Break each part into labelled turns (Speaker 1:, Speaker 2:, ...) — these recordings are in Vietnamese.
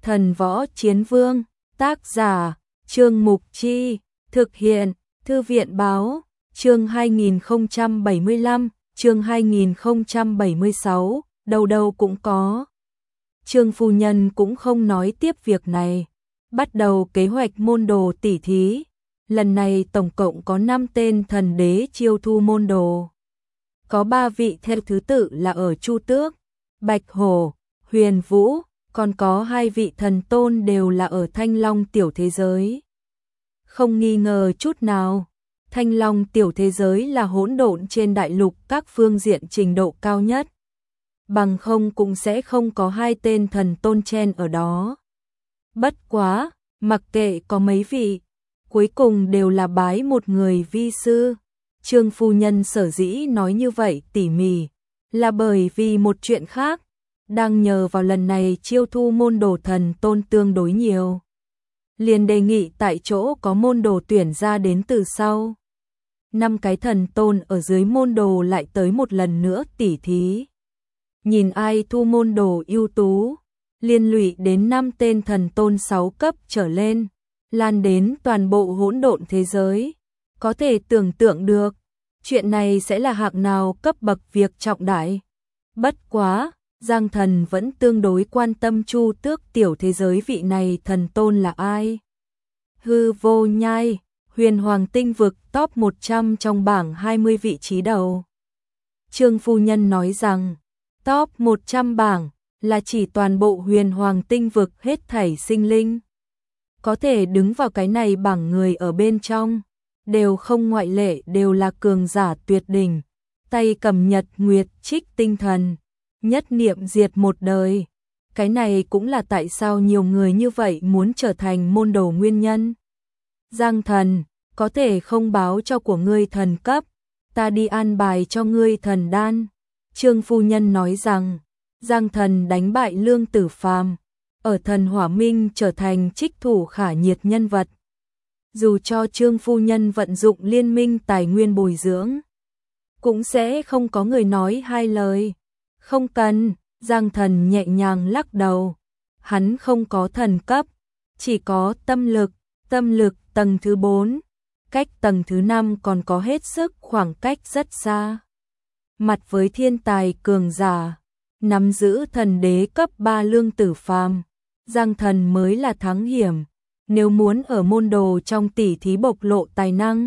Speaker 1: Thần Võ Chiến Vương, tác giả, Trương Mục Chi, thực hiện, Thư viện Báo, chương 2075, chương 2076, đầu đầu cũng có. Trương phu nhân cũng không nói tiếp việc này, bắt đầu kế hoạch môn đồ tỉ thí. Lần này tổng cộng có 5 tên thần đế chiêu thu môn đồ. Có 3 vị theo thứ tự là ở Chu Tước, Bạch Hổ, Huyền Vũ, còn có 2 vị thần tôn đều là ở Thanh Long tiểu thế giới. Không nghi ngờ chút nào, Thanh Long tiểu thế giới là hỗn độn trên đại lục các phương diện trình độ cao nhất. Bằng không cũng sẽ không có 2 tên thần tôn chen ở đó. Bất quá, mặc kệ có mấy vị, cuối cùng đều là bái một người vi sư. Trương phu nhân sở dĩ nói như vậy tỉ mỉ, là bởi vì một chuyện khác, đang nhờ vào lần này chiêu thu môn đồ thần tôn tương đối nhiều. Liền đề nghị tại chỗ có môn đồ tuyển ra đến từ sau. 5 cái thần tôn ở dưới môn đồ lại tới một lần nữa tỉ thí. Nhìn ai thu môn đồ ưu tú, liên lụy đến 5 tên thần tôn 6 cấp trở lên, lan đến toàn bộ hỗn độn thế giới. Có thể tưởng tượng được, chuyện này sẽ là hạng nào cấp bậc việc trọng đại. Bất quá, Giang Thần vẫn tương đối quan tâm Chu Tước tiểu thế giới vị này thần tôn là ai. Hư Vô Nhai, Huyền Hoàng tinh vực top 100 trong bảng 20 vị trí đầu. Trương phu nhân nói rằng, top 100 bảng là chỉ toàn bộ Huyền Hoàng tinh vực hết thảy sinh linh. Có thể đứng vào cái này bảng người ở bên trong, đều không ngoại lệ đều là cường giả tuyệt đỉnh, tay cầm nhật nguyệt trích tinh thần, nhất niệm diệt một đời. Cái này cũng là tại sao nhiều người như vậy muốn trở thành môn đồ nguyên nhân. Giang Thần, có thể không báo cho của ngươi thần cấp, ta đi an bài cho ngươi thần đan. Trương phu nhân nói rằng, Giang Thần đánh bại Lương Tử Phàm, ở Thần Hỏa Minh trở thành trích thủ khả nhiệt nhân vật. Dù cho Trương phu nhân vận dụng liên minh tài nguyên bồi dưỡng, cũng sẽ không có người nói hai lời. Không cần, Giang Thần nhẹ nhàng lắc đầu. Hắn không có thần cấp, chỉ có tâm lực tầng thứ 4, cách tầng thứ 5 còn có hết sức khoảng cách rất xa. Mặt với thiên tài cường giả, nắm giữ thần đế cấp 3 Lương Tử Phàm, Giang Thần mới là thắng hiểm. Nếu muốn ở môn đồ trong tỉ thí bộc lộ tài năng,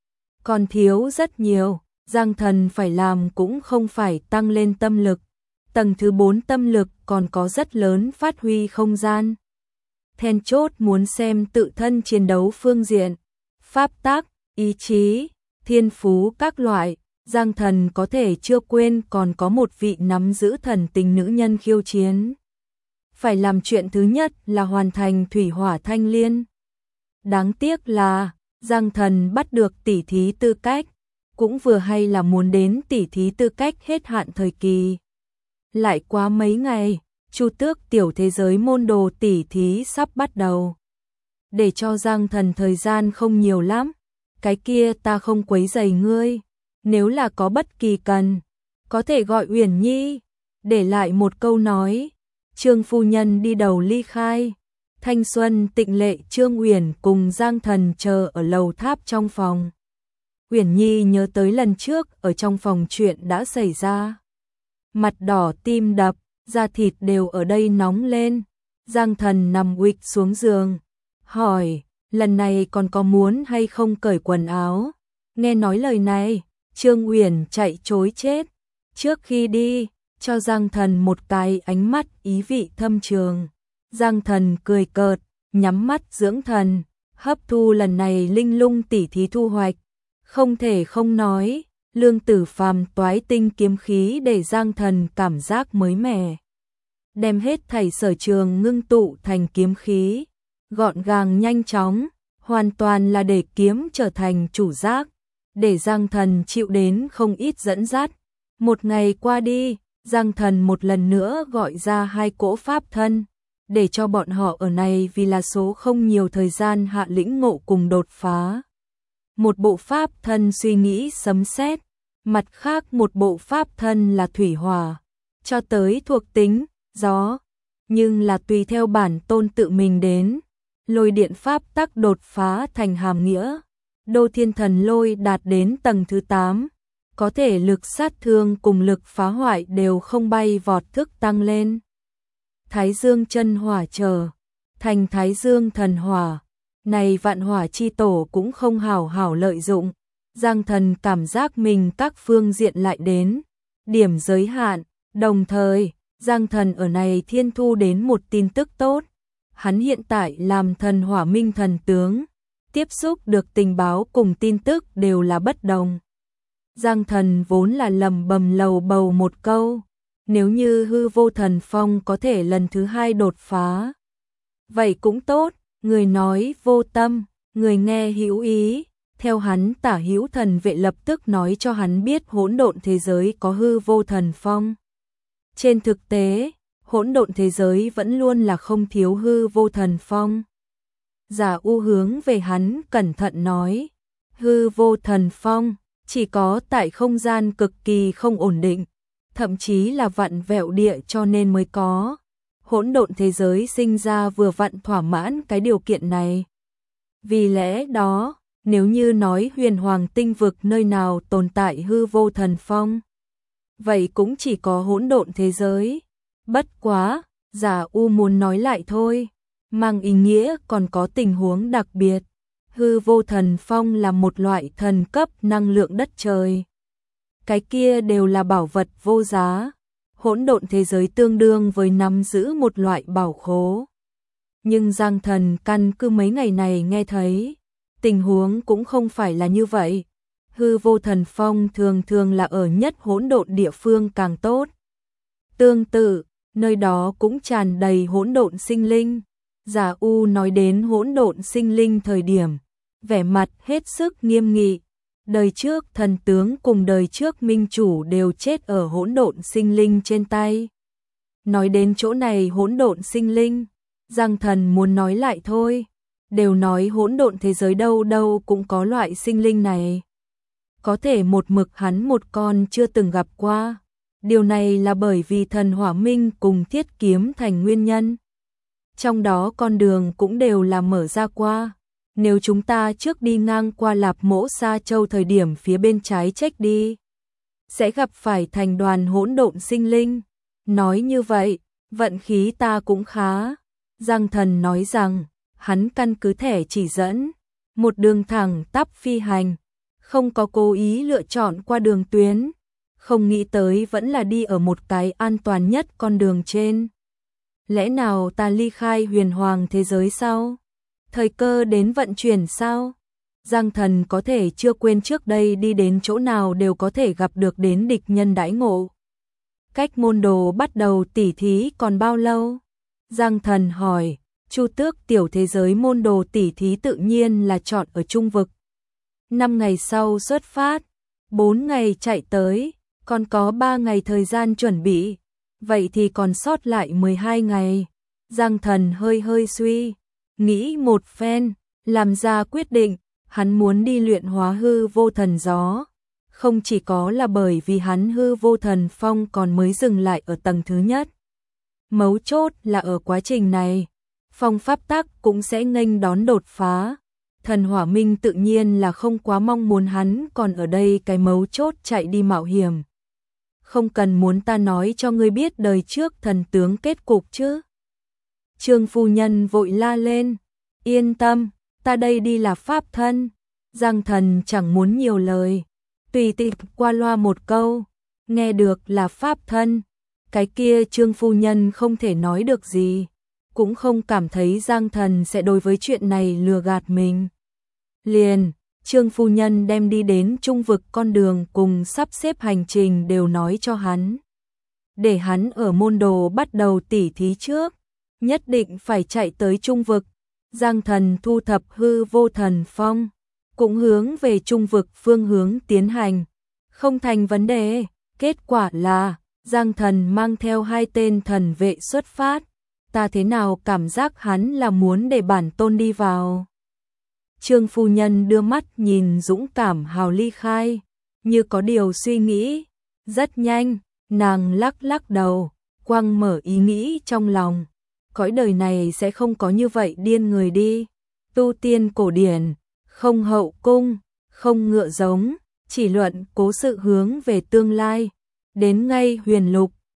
Speaker 1: còn thiếu rất nhiều. Giang Thần phải làm cũng không phải tăng lên tâm lực. Tầng thứ 4 tâm lực còn có rất lớn phát huy không gian. Then chốt muốn xem tự thân chiến đấu phương diện, pháp tắc, ý chí, thiên phú các loại. Giang Thần có thể chưa quên còn có một vị nắm giữ thần tình nữ nhân khiêu chiến. Phải làm chuyện thứ nhất là hoàn thành thủy hỏa thanh liên. Đáng tiếc là Giang Thần bắt được tỉ thí tư cách, cũng vừa hay là muốn đến tỉ thí tư cách hết hạn thời kỳ. Lại quá mấy ngày, Chu Tước tiểu thế giới môn đồ tỉ thí sắp bắt đầu. Để cho Giang Thần thời gian không nhiều lắm, cái kia ta không quấy rầy ngươi, nếu là có bất kỳ cần, có thể gọi Uyển Nhi. Để lại một câu nói, Trương phu nhân đi đầu ly khai. Thanh xuân tịnh lệ Trương Uyển cùng Giang Thần chờ ở lầu tháp trong phòng. Uyển Nhi nhớ tới lần trước ở trong phòng chuyện đã xảy ra. Mặt đỏ tim đập, da thịt đều ở đây nóng lên. Giang Thần nằm uịch xuống giường, hỏi, lần này còn có muốn hay không cởi quần áo? Nghe nói lời này, Trương Uyển chạy trối chết. Trước khi đi, cho Giang Thần một cái ánh mắt ý vị thâm trường. Giang Thần cười cợt, nhắm mắt dưỡng thần, hấp thu lần này linh lung tỉ thí thu hoạch. Không thể không nói, Lương Tử Phàm toái tinh kiếm khí để Giang Thần cảm giác mới mẻ. Đem hết thảy sở trường ngưng tụ thành kiếm khí, gọn gàng nhanh chóng, hoàn toàn là để kiếm trở thành chủ giác, để Giang Thần chịu đến không ít dẫn dắt. Một ngày qua đi, Giang Thần một lần nữa gọi ra 2 cỗ pháp thân, để cho bọn họ ở này vì là số không nhiều thời gian hạ lĩnh ngộ cùng đột phá. Một bộ pháp thân suy nghĩ sấm sét, mặt khác một bộ pháp thân là thủy hỏa, cho tới thuộc tính, gió. nhưng là tùy theo bản tôn tự mình đến. Lôi điện pháp tắc đột phá thành hàm nghĩa. Đô thiên thần lôi đạt đến tầng thứ 8. Có thể lực sát thương cùng lực phá hoại đều không bay vọt thức tăng lên. Thái dương chân hỏa trở thành thái dương thần hỏa. Này vạn hỏa chi tổ cũng không hảo hảo lợi dụng. Giang Thần cảm giác mình các phương diện lại đến điểm giới hạn, đồng thời Giang Thần ở này thiên thu đến một tin tức tốt. Hắn hiện tại làm thần hỏa minh thần tướng, tiếp xúc được tình báo cùng tin tức đều là bất đồng. Giang Thần vốn là lầm bầm lầu bầu một câu, nếu như hư vô thần phong có thể lần thứ 2 đột phá. Vậy cũng tốt, người nói vô tâm, người nghe hữu ý. Theo hắn Tả Hữu Thần Vệ lập tức nói cho hắn biết hỗn độn thế giới có hư vô thần phong. Trên thực tế, hỗn độn thế giới vẫn luôn là không thiếu hư vô thần phong. Giả U hướng về hắn cẩn thận nói, hư vô thần phong chỉ có tại không gian cực kỳ không ổn định, thậm chí là vặn vẹo địa cho nên mới có. Hỗn độn thế giới sinh ra vừa vặn thỏa mãn cái điều kiện này. Vì lẽ đó, nếu như nói huyền hoàng tinh vực nơi nào tồn tại hư vô thần phong, vậy cũng chỉ có hỗn độn thế giới. Bất quá, Giả U muốn nói lại thôi, mang ý nghĩa còn có tình huống đặc biệt. Hư vô thần phong là một loại thần cấp năng lượng đất trời. Cái kia đều là bảo vật vô giá. Hỗn độn thế giới tương đương với nắm giữ một loại bảo khố. Nhưng Giang Thần căn cứ mấy ngày này nghe thấy, tình huống cũng không phải là như vậy. Hư vô thần phong thường thường là ở nhất hỗn độn địa phương càng tốt. Tương tự, nơi đó cũng tràn đầy hỗn độn sinh linh. Giả U nói đến hỗn độn sinh linh thời điểm, vẻ mặt hết sức nghiêm nghị. Đời trước thần tướng cùng đời trước minh chủ đều chết ở hỗn độn sinh linh trên tay. Nói đến chỗ này hỗn độn sinh linh, Giang Thần muốn nói lại thôi. Đều nói hỗn độn thế giới đâu đâu cũng có loại sinh linh này. Có thể một mực hắn một con chưa từng gặp qua. Điều này là bởi vì thần hỏa minh cùng thiết kiếm thành nguyên nhân. Trong đó con đường cũng đều là mở ra qua. Nếu chúng ta trước đi ngang qua Lạp Mỗ Sa Châu thời điểm phía bên trái check đi, sẽ gặp phải thành đoàn hỗn độn sinh linh. Nói như vậy, vận khí ta cũng khá. Giang Thần nói rằng, hắn căn cứ thẻ chỉ dẫn, một đường thẳng tắp phi hành, không có cố ý lựa chọn qua đường tuyến, không nghĩ tới vẫn là đi ở một cái an toàn nhất con đường trên. Lẽ nào ta ly khai huyền hoàng thế giới sao? Thời cơ đến vận chuyển sao? Giang Thần có thể chưa quên trước đây đi đến chỗ nào đều có thể gặp được đến địch nhân đãi ngộ. Cách môn đồ bắt đầu tỉ thí còn bao lâu? Giang Thần hỏi. Chu Tước tiểu thế giới môn đồ tỉ thí tự nhiên là chọn ở trung vực. 5 ngày sau xuất phát, 4 ngày chạy tới, còn có 3 ngày thời gian chuẩn bị. Vậy thì còn sót lại 12 ngày. Giang Thần hơi suy nghĩ một phen, làm ra quyết định, hắn muốn đi luyện hóa hư vô thần gió. Không chỉ có là bởi vì hắn hư vô thần phong còn mới dừng lại ở tầng thứ nhất. Mấu chốt là ở quá trình này, phong pháp tắc cũng sẽ nghênh đón đột phá. Thần hỏa minh tự nhiên là không quá mong muốn hắn còn ở đây cái mấu chốt chạy đi mạo hiểm. Không cần muốn ta nói cho ngươi biết đời trước thần tướng kết cục chứ. Trương phu nhân vội la lên, yên tâm, ta đây đi là pháp thân. Giang Thần chẳng muốn nhiều lời, tùy tiện qua loa một câu, nghe được là pháp thân. Cái kia Trương phu nhân không thể nói được gì, cũng không cảm thấy Giang Thần sẽ đối với chuyện này lừa gạt mình. Liền, Trương phu nhân đem đi đến trung vực con đường cùng sắp xếp hành trình đều nói cho hắn. Để hắn ở môn đồ bắt đầu tỉ thí trước, nhất định phải chạy tới trung vực. Giang Thần thu thập hư vô thần phong, cũng hướng về trung vực phương hướng tiến hành. Không thành vấn đề, kết quả là Giang Thần mang theo 2 tên thần vệ xuất phát. Ta thế nào cảm giác hắn là muốn để bản tôn đi vào. Trương phu nhân đưa mắt nhìn dũng cảm hào ly khai, như có điều suy nghĩ. Rất nhanh, nàng lắc đầu, quăng mở ý nghĩ trong lòng. cõi đời này sẽ không có như vậy điên người đi. Tu tiên cổ điển, không hậu cung, không ngựa giống, chỉ luận cố sự hướng về tương lai. Đến ngay huyền lục,